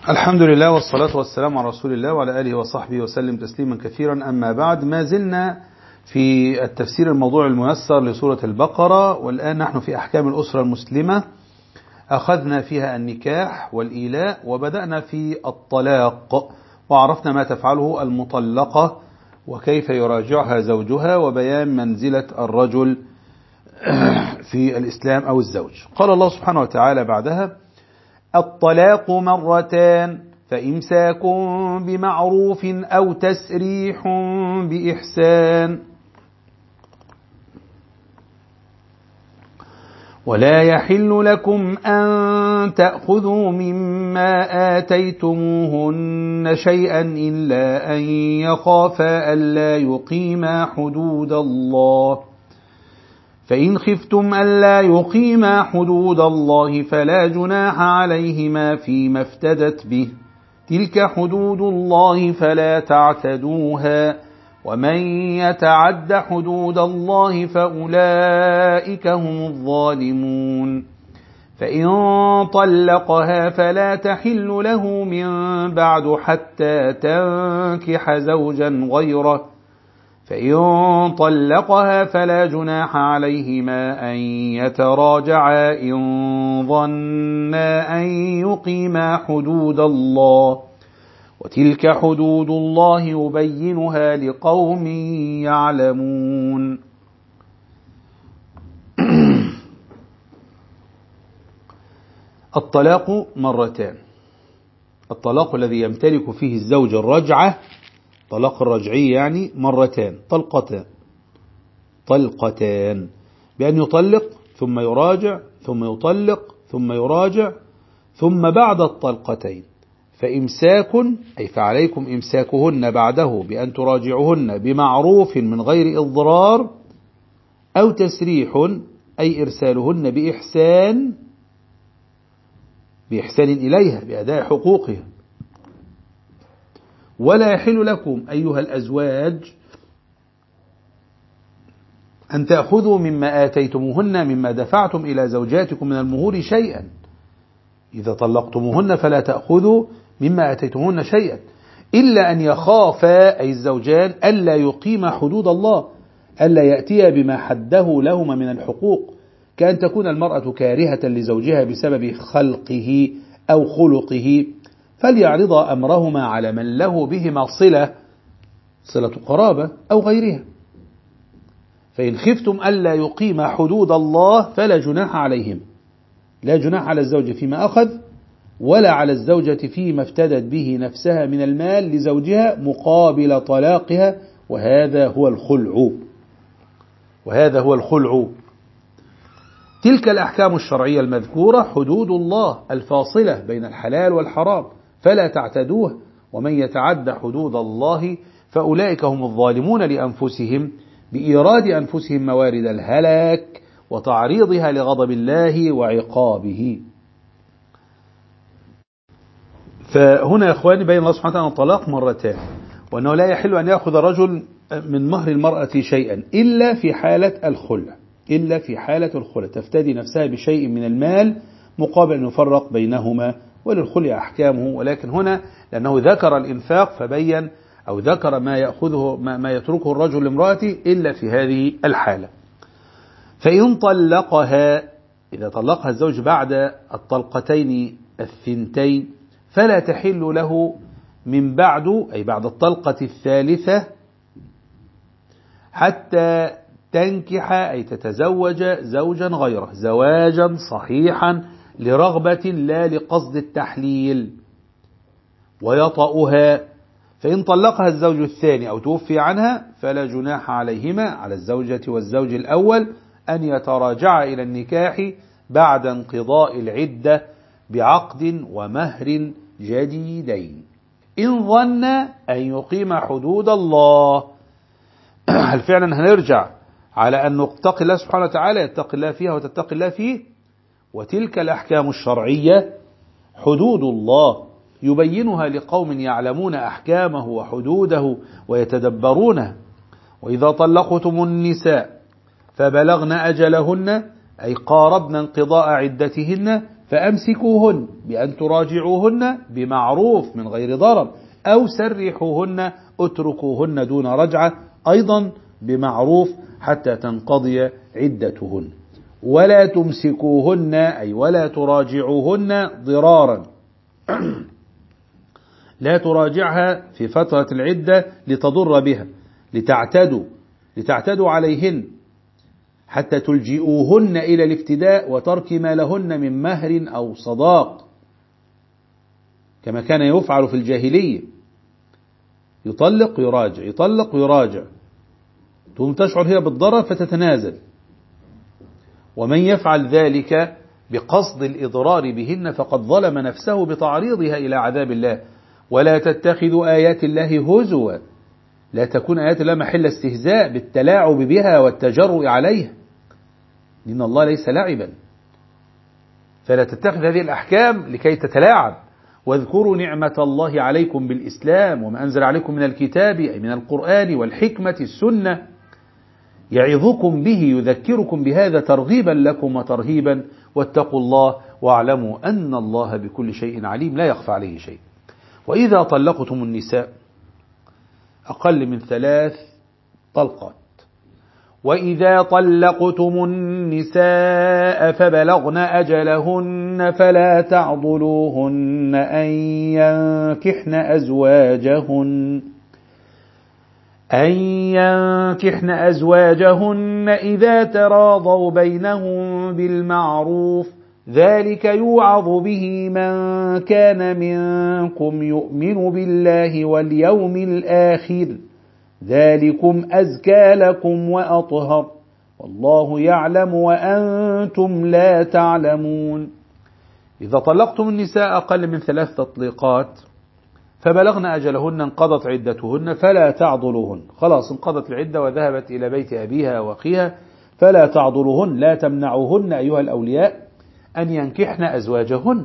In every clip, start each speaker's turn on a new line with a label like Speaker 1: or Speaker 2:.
Speaker 1: الحمد لله والصلاة والسلام على رسول الله وعلى آله وصحبه وسلم تسليما كثيرا. أما بعد، ما زلنا في التفسير الموضوع الميسر لسورة البقرة، والآن نحن في أحكام الأسرة المسلمة. أخذنا فيها النكاح والإيلاء، وبدأنا في الطلاق، وعرفنا ما تفعله المطلقة وكيف يراجعها زوجها، وبيان منزلة الرجل في الإسلام أو الزوج. قال الله سبحانه وتعالى بعدها: الطلاق مرتان فإمساك بمعروف أو تسريح بإحسان، ولا يحل لكم أن تأخذوا مما آتيتموهن شيئا إلا أن يخافا ألا يقيما حدود الله، فإن خفتم ألا يقيما حدود الله فلا جناح عليهما فيما افتدت به، تلك حدود الله فلا تعتدوها، ومن يتعد حدود الله فأولئك هم الظالمون. فإن طلقها فلا تحل له من بعد حتى تنكح زوجا غيره، فإن طلقها فلا جناح عليهما أن يتراجعا إن ظنا أن يقيما حدود الله، وتلك حدود الله يبينها لقوم يعلمون. الطلاق مرتان. الطلاق الذي يمتلك فيه الزوج الرجعة، طلاق الرجعي يعني مرتان، طلقتان، بأن يطلق ثم يراجع ثم يطلق ثم يراجع، ثم بعد الطلقتين فإمساك، أي فعليكم إمساكهن بعده بأن تراجعهن بمعروف من غير إضرار، أو تسريح أي إرسالهن بإحسان إليها بأداء حقوقها. ولا يحل لكم أيها الأزواج أن تأخذوا مما آتيتموهن، مما دفعتم إلى زوجاتكم من المهور شيئا. إذا طلقتموهن فلا تأخذوا مما آتيتموهن شيئا إلا أن يخافا، أي الزوجان، ألا يقيم حدود الله، ألا يأتيا بما حده لهما من الحقوق، كأن تكون المرأة كارهة لزوجها بسبب خلقه أو خلقه، فليعرض أمرهما على من له بهما صلة قرابة أو غيرها. فإن خفتم ألا يقيم حدود الله فلا جناح عليهم، لا جناح على الزوج فيما أخذ، ولا على الزوجة فيما افتدت به نفسها من المال لزوجها مقابل طلاقها، وهذا هو الخلع. تلك الأحكام الشرعية المذكورة حدود الله الفاصلة بين الحلال والحرام، فلا تعتدوه، ومن يتعد حدود الله فأولئك هم الظالمون لأنفسهم بإيراد أنفسهم موارد الهلاك وتعريضها لغضب الله وعقابه. فهنا يا إخواني بين الله سبحانه وتعالى الطلاق مرتان، وأنه لا يحل أن يأخذ الرجل من مهر المرأة شيئا إلا في حالة الخلع، تفتدي نفسها بشيء من المال مقابل أن يفرق بينهما، وللخلع أحكامه. ولكن هنا لأنه ذكر الإنفاق فبين أو ذكر ما يأخذه ما يتركه الرجل لامرأته إلا في هذه الحالة. فإن طلقها، إذا طلقها الزوج بعد الطلقتين الثنتين فلا تحل له من بعد، أي بعد الطلقة الثالثة، حتى تنكح أي تتزوج زوجا غيره زواجا صحيحا لرغبة لا لقصد التحليل ويطأها. فإن طلقها الزوج الثاني أو توفي عنها فلا جناح عليهما، على الزوجة والزوج الأول، أن يتراجعا إلى النكاح بعد انقضاء العدة بعقد ومهر جديدين إن ظن أن يقيم حدود الله. هل فعلا هنرجع على أن نتقي الله سبحانه وتعالى، يتقي الله فيها وتتقي الله فيه؟ وتلك الأحكام الشرعية حدود الله يبينها لقوم يعلمون أحكامه وحدوده ويتدبرونه. وإذا طلقتم النساء فبلغن أجلهن، أي قاربن انقضاء عدتهن، فأمسكوهن بأن تراجعوهن بمعروف من غير ضرر، أو سرحوهن اتركوهن دون رجعة أيضا بمعروف حتى تنقضي عدتهن. ولا تمسكوهن أي ولا تراجعوهن ضرارا، لا تراجعها في فترة العدة لتضر بها، لتعتدوا عليهن حتى تلجئوهن إلى الافتداء وترك ما لهن من مهر أو صداق، كما كان يفعل في الجاهلية، يطلق يراجع يطلق يراجع، ثم تشعر هي بالضرر فتتنازل. ومن يفعل ذلك بقصد الإضرار بهن فقد ظلم نفسه بتعريضها إلى عذاب الله. ولا تتخذوا آيات الله هزوا، لا تكون آيات الله محل استهزاء بالتلاعب بها والتجرؤ عليها، إن الله ليس لعبا، فلا تتخذ هذه الأحكام لكي تتلاعب. واذكروا نعمة الله عليكم بالإسلام وما أنزل عليكم من الكتاب أي من القرآن والحكمة السنة، يعظكم به يذكركم بهذا ترغيبا لكم وترهيبا، واتقوا الله واعلموا أن الله بكل شيء عليم لا يخفى عليه شيء. وإذا طلقتم النساء أقل من 3 طلقات، وإذا طلقتم النساء فبلغن أجلهن فلا تعضلوهن أن ينكحن أزواجهن إذا تراضوا بينهم بالمعروف، ذلك يوعظ به من كان منكم يؤمن بالله واليوم الآخر، ذلكم أزكى لكم وأطهر، والله يعلم وأنتم لا تعلمون. إذا طلقتم النساء أقل من 3 تطليقات فبلغن أجلهن انقضت عدتهن فلا تعضلوهن، خلاص انقضت العدة وذهبت إلى بيت أبيها وأخيها، فلا تعضلوهن لا تمنعوهن أيها الأولياء أن ينكحن أزواجهن.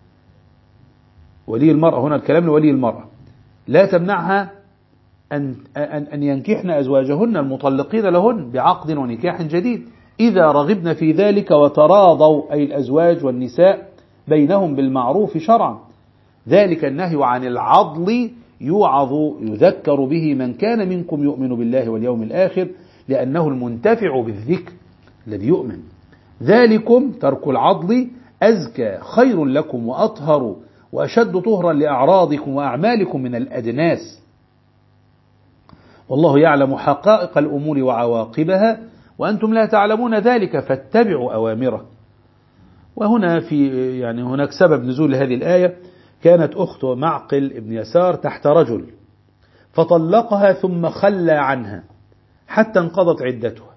Speaker 1: ولي المرأة هنا الكلام لولي المرأة، لا تمنعها أن ينكحن أزواجهن المطلقين لهن بعقد ونكاح جديد إذا رغبن في ذلك وتراضوا أي الأزواج والنساء بينهم بالمعروف شرعا. ذلك النهي عن العضل يوعظ يذكر به من كان منكم يؤمن بالله واليوم الآخر، لأنه المنتفع بالذكر الذي يؤمن. ذلكم ترك العضل أزكى خير لكم وأطهر وأشد طهرا لأعراضكم وأعمالكم من الأدناس، والله يعلم حقائق الأمور وعواقبها وأنتم لا تعلمون ذلك فاتبعوا أوامره. وهنا هناك سبب نزول هذه الآية. كانت أخت معقل ابن يسار تحت رجل فطلقها ثم خلى عنها حتى انقضت عدتها،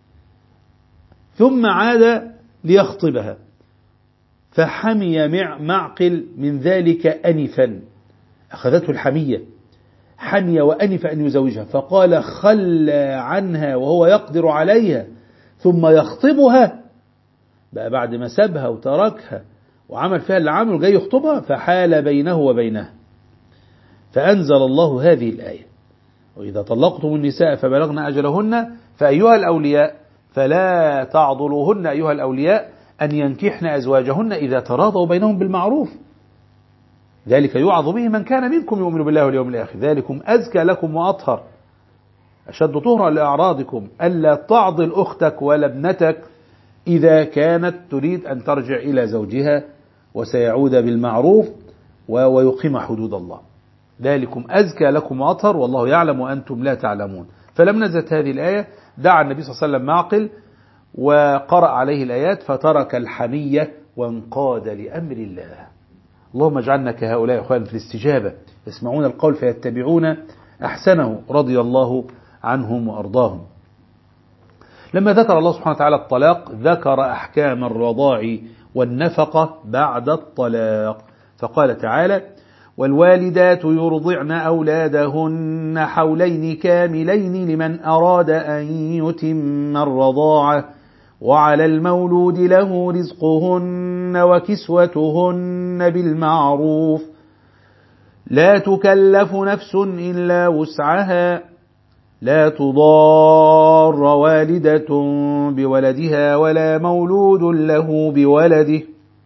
Speaker 1: ثم عاد ليخطبها فحمي معقل من ذلك أنفا، أخذته الحمية، حمي وأنف أن يزوجها، فقال خلى عنها وهو يقدر عليها ثم يخطبها بقى بعد ما سابها وتركها وعمل فيها اللي عمله جاي يخطبها، فحال بينه وبينها، فأنزل الله هذه الآية: وإذا طلقتم النساء فبلغن أجلهن فأيها الأولياء فلا تعضلوهن أيها الأولياء أن ينكحن أزواجهن إذا تراضوا بينهم بالمعروف، ذلك يوعظ به من كان منكم يؤمن بالله واليوم الآخر، ذلكم أزكى لكم وأطهر أشد طهرا لأعراضكم. ألا تعضل أختك ولا ابنتك إذا كانت تريد أن ترجع إلى زوجها وسيعود بالمعروف ويقيم حدود الله، ذلكم أزكى لكم وأطهر والله يعلم وأنتم لا تعلمون. فلم نزلت هذه الآية دعا النبي صلى الله عليه وسلم معقل وقرأ عليه الآيات فترك الحمية وانقاد لأمر الله. اللهم اجعلنا كهؤلاء أخوان في الاستجابة، يسمعون القول فيتبعون أحسنه، رضي الله عنهم وأرضاهم. لما ذكر الله سبحانه وتعالى الطلاق ذكر أحكام الرضاع والنفقة بعد الطلاق، فقال تعالى: والوالدات يرضعن أولادهن حولين كاملين لمن أراد أن يتم الرضاعة، وعلى المولود له رزقهن وكسوتهن بالمعروف، لا تكلف نفس إلا وسعها، لا تضار والدة بولدها ولا مولود له بولده،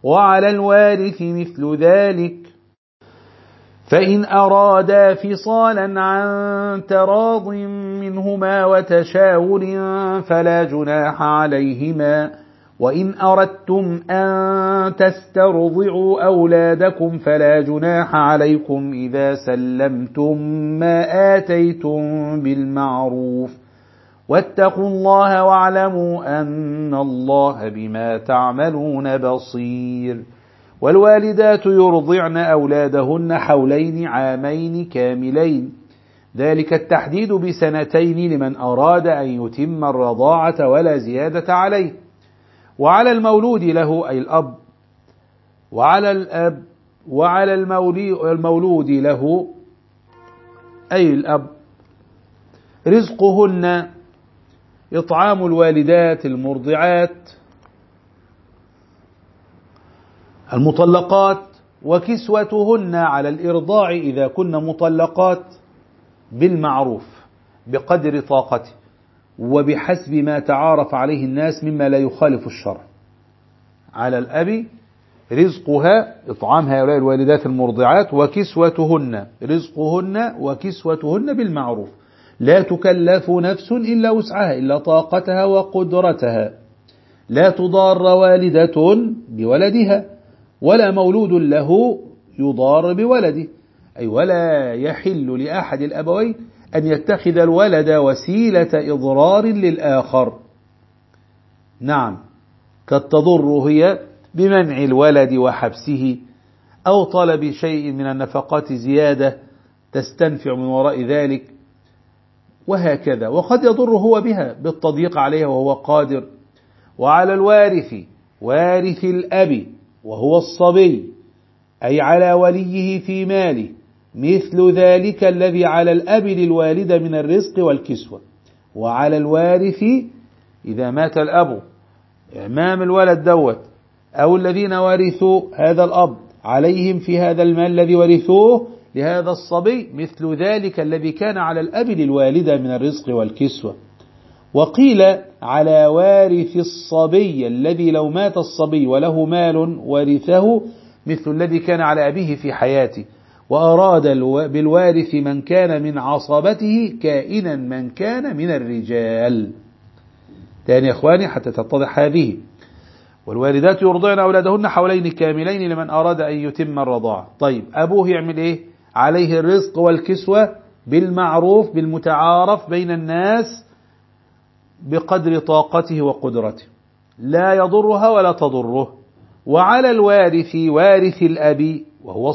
Speaker 1: وعلى الوارث مثل ذلك. فإن أرادا فصالا عن تراض منهما وتشاور فلا جناح عليهما. وإن أردتم أن تسترضعوا أولادكم فلا جناح عليكم إذا سلمتم ما آتيتم بالمعروف. واتقوا الله واعلموا أن الله بما تعملون بصير. والوالدات يرضعن أولادهن حولين عامين كاملين، ذلك التحديد بسنتين لمن أراد أن يتم الرضاعة ولا زيادة عليه. وعلى المولود له أي الأب وعلى المولود له أي الأب رزقهن إطعام الوالدات المرضعات المطلقات وكسوتهن على الإرضاع إذا كن مطلقات بالمعروف بقدر طاقته وبحسب ما تعارف عليه الناس مما لا يخالف الشرع. على الأب رزقها إطعام هؤلاء الوالدات المرضعات وكسوتهن رزقهن وكسوتهن بالمعروف، لا تكلف نفس إلا وسعها إلا طاقتها وقدرتها، لا تضار والدة بولدها ولا مولود له يضار بولده، أي ولا يحل لأحد الأبوين أن يتخذ الولد وسيلة إضرار للآخر. نعم، قد تضر هي بمنع الولد وحبسه أو طلب شيء من النفقات زيادة تستنفع من وراء ذلك وهكذا، وقد يضر هو بها بالتضييق عليها وهو قادر. وعلى الوارث وارث الأب وهو الصبي أي على وليه في ماله مثل ذلك الذي على الأب للوالد من الرزق والكسوة. وعلى الوارث إذا مات الأب إمام الولد دوت أو الذين ورثوا هذا الأب عليهم في هذا المال الذي ورثوه لهذا الصبي مثل ذلك الذي كان على الأب للوالدة من الرزق والكسوة. وقيل على وارث الصبي الذي لو مات الصبي وله مال ورثه مثل الذي كان على أبيه في حياته. وأراد بالوارث من كان من عصبته كائنا من كان من الرجال. تاني يا إخواني حتى تتضح هذه. والوالدات يرضعن أولادهن حولين كاملين لمن أراد أن يتم الرضاعة. طيب أبوه يعمل إيه؟ عليه الرزق والكسوة بالمعروف بالمتعارف بين الناس بقدر طاقته وقدرته، لا يضرها ولا تضره. وعلى الوارث وارث الأب وهو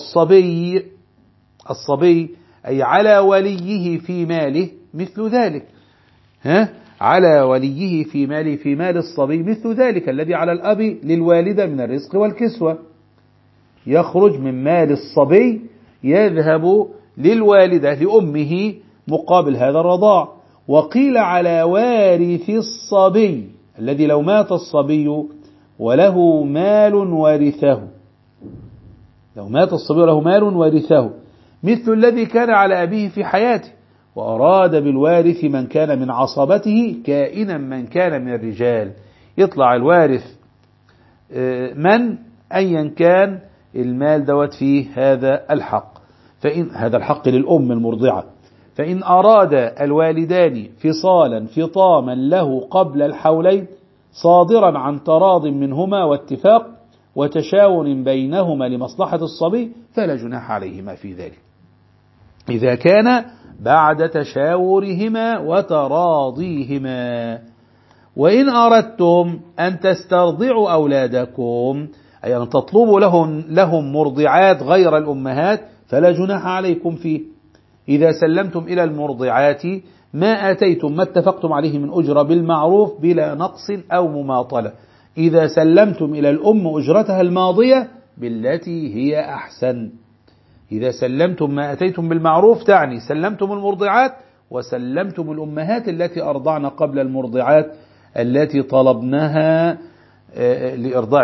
Speaker 1: الصبي أي على وليه في ماله مثل ذلك. على وليه في ماله في مال الصبي مثل ذلك الذي على الأب للوالدة من الرزق والكسوة، يخرج من مال الصبي يذهب للوالدة لأمه مقابل هذا الرضاع. وقيل على وارث الصبي الذي لو مات الصبي وله مال ورثه، لو مات الصبي وله مال ورثه مثل الذي كان على أبيه في حياته. وأراد بالوارث من كان من عصبته كائنا من كان من الرجال، يطلع الوارث من أيا كان المال دوت فيه هذا الحق، فإن هذا الحق للأم المرضعة. فإن أراد الوالدان فصالا فطاما له قبل الحولين صادرا عن تراض منهما واتفاق وتشاور بينهما لمصلحة الصبي فلا جناح عليهما في ذلك إذا كان بعد تشاورهما وتراضيهما. وإن أردتم أن تسترضعوا أولادكم أي أن تطلبوا لهم مرضعات غير الأمهات فلا جناح عليكم فيه إذا سلمتم إلى المرضعات ما آتيتم ما اتفقتم عليه من أجرة بالمعروف بلا نقص أو مماطلة. إذا سلمتم إلى الأم أجرتها الماضية بالتي هي أحسن. إذا سلمتم ما أتيتم بالمعروف تعني سلمتم المرضعات وسلمتم الأمهات التي أرضعن قبل المرضعات التي طلبناها لإرضاع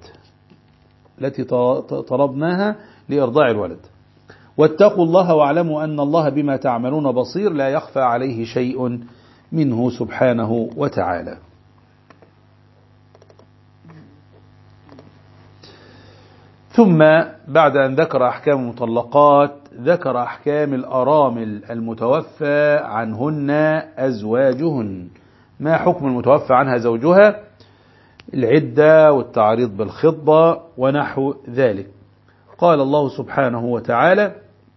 Speaker 1: الولد واتقوا الله واعلموا أن الله بما تعملون بصير لا يخفى عليه شيء منه سبحانه وتعالى. ثم بعد أن ذكر أحكام المطلقات ذكر أحكام الأرامل المتوفى عنهن أزواجهن. ما حكم المتوفى عنها زوجها؟ العدة والتعريض بالخطبة ونحو ذلك. قال الله سبحانه وتعالى: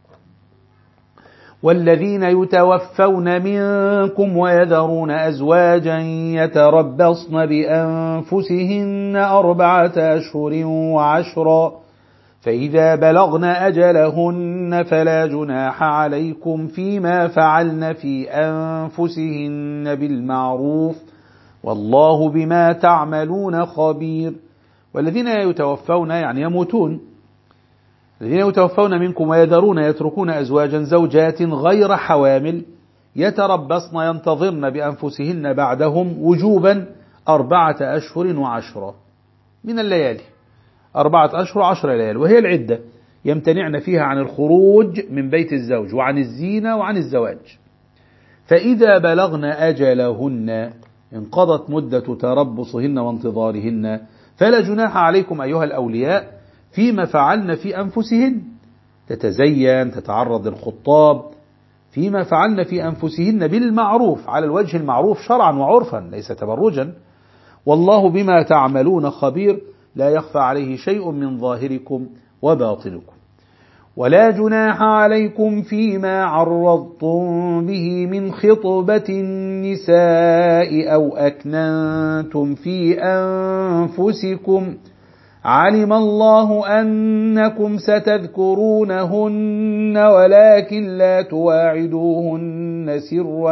Speaker 1: والذين يتوفون منكم ويذرون أزواجا يتربصن بأنفسهن 4 أشهر وعشرا فإذا بلغن أجلهن فلا جناح عليكم فيما فعلن في أنفسهن بالمعروف والله بما تعملون خبير. والذين يتوفون يعني يموتون، الذين يتوفون منكم ويذرون يتركون أزواجا زوجات غير حوامل يتربصن ينتظرن بأنفسهن بعدهم وجوبا 4 أشهر وعشرا من الليالي، 4 أشهر 10 ليالي، وهي العدة يمتنعن فيها عن الخروج من بيت الزوج وعن الزينة وعن الزواج. فإذا بلغن أجلهن انقضت مدة تربصهن وانتظارهن فلا جناح عليكم أيها الأولياء فيما فعلن في أنفسهن، تتزين تتعرض للخطاب فيما فعلن في أنفسهن بالمعروف على الوجه المعروف شرعا وعرفا ليس تبرجا، والله بما تعملون خبير لا يخفى عليه شيء من ظاهركم وباطنكم. ولا جناح عليكم فيما عرضتم به من خطبة النساء أو أكننتم في أنفسكم علم الله أنكم ستذكرونهن ولكن لا تواعدوهن سرا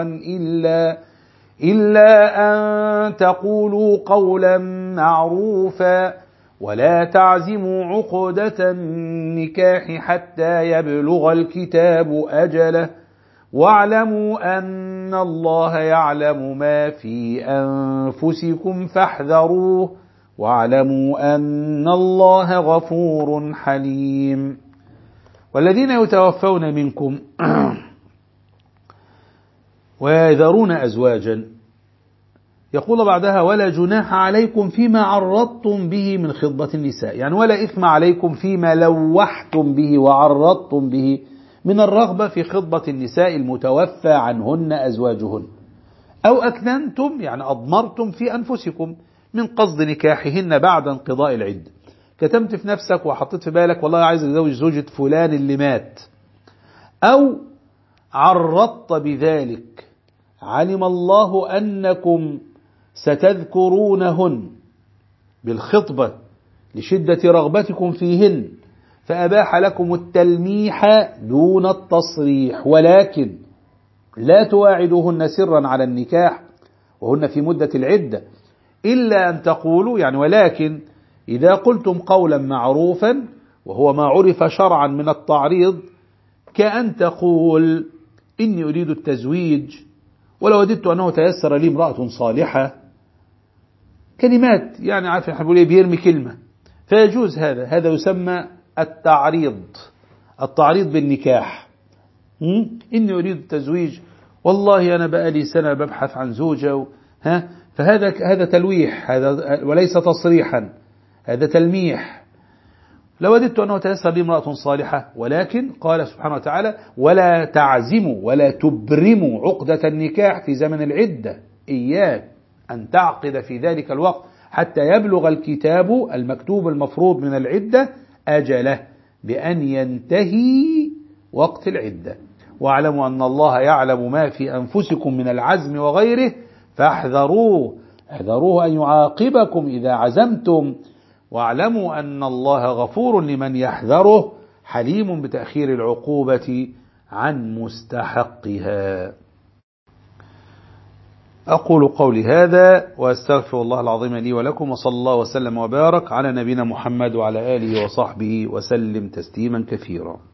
Speaker 1: إلا أن تقولوا قولا معروفا ولا تعزموا عقدة النكاح حتى يبلغ الكتاب أجله واعلموا أن الله يعلم ما في أنفسكم فاحذروه واعلموا أن الله غفور حليم. والذين يتوفون منكم ويذرون أزواجا يقول بعدها: ولا جناح عليكم فيما عرضتم به من خطبة النساء، يعني ولا إثم عليكم فيما لوحتم به وعرضتم به من الرغبة في خطبة النساء المتوفى عنهن أزواجهن، أو أكننتم يعني أضمرتم في أنفسكم من قصد نكاحهن بعد انقضاء العدة، كتمت في نفسك وحطيت في بالك والله عايز أتزوج زوجة فلان اللي مات، أو عرضت بذلك علم الله أنكم ستذكرونهن بالخطبة لشدة رغبتكم فيهن فأباح لكم التلميح دون التصريح، ولكن لا تواعدوهن سرا على النكاح وهن في مدة العدة إلا أن تقولوا، يعني ولكن إذا قلتم قولا معروفا وهو ما عرف شرعا من التعريض، كأن تقول: إني أريد التزويج ولو وددت أنه تيسر لي امرأة صالحة، كلمات يعني عارف احنا بنقول بيرمي كلمة، فيجوز هذا يسمى التعريض بالنكاح. إني أريد التزويج والله أنا بقالي سنة ببحث عن زوجة فهذا تلويح، هذا وليس تصريحا، هذا تلميح. لو وددت أنه تيسر لي امرأة صالحة، ولكن قال سبحانه وتعالى: ولا تعزموا ولا تبرموا عقدة النكاح في زمن العدة، إياك أن تعقد في ذلك الوقت حتى يبلغ الكتاب المكتوب المفروض من العدة أجله بأن ينتهي وقت العدة، واعلموا أن الله يعلم ما في أنفسكم من العزم وغيره فاحذروه أن يعاقبكم إذا عزمتم، واعلموا أن الله غفور لمن يحذره حليم بتأخير العقوبة عن مستحقها. أقول قولي هذا وأستغفر الله العظيم لي ولكم، وصلى الله وسلم وبارك على نبينا محمد وعلى آله وصحبه وسلم تسليما كثيرا.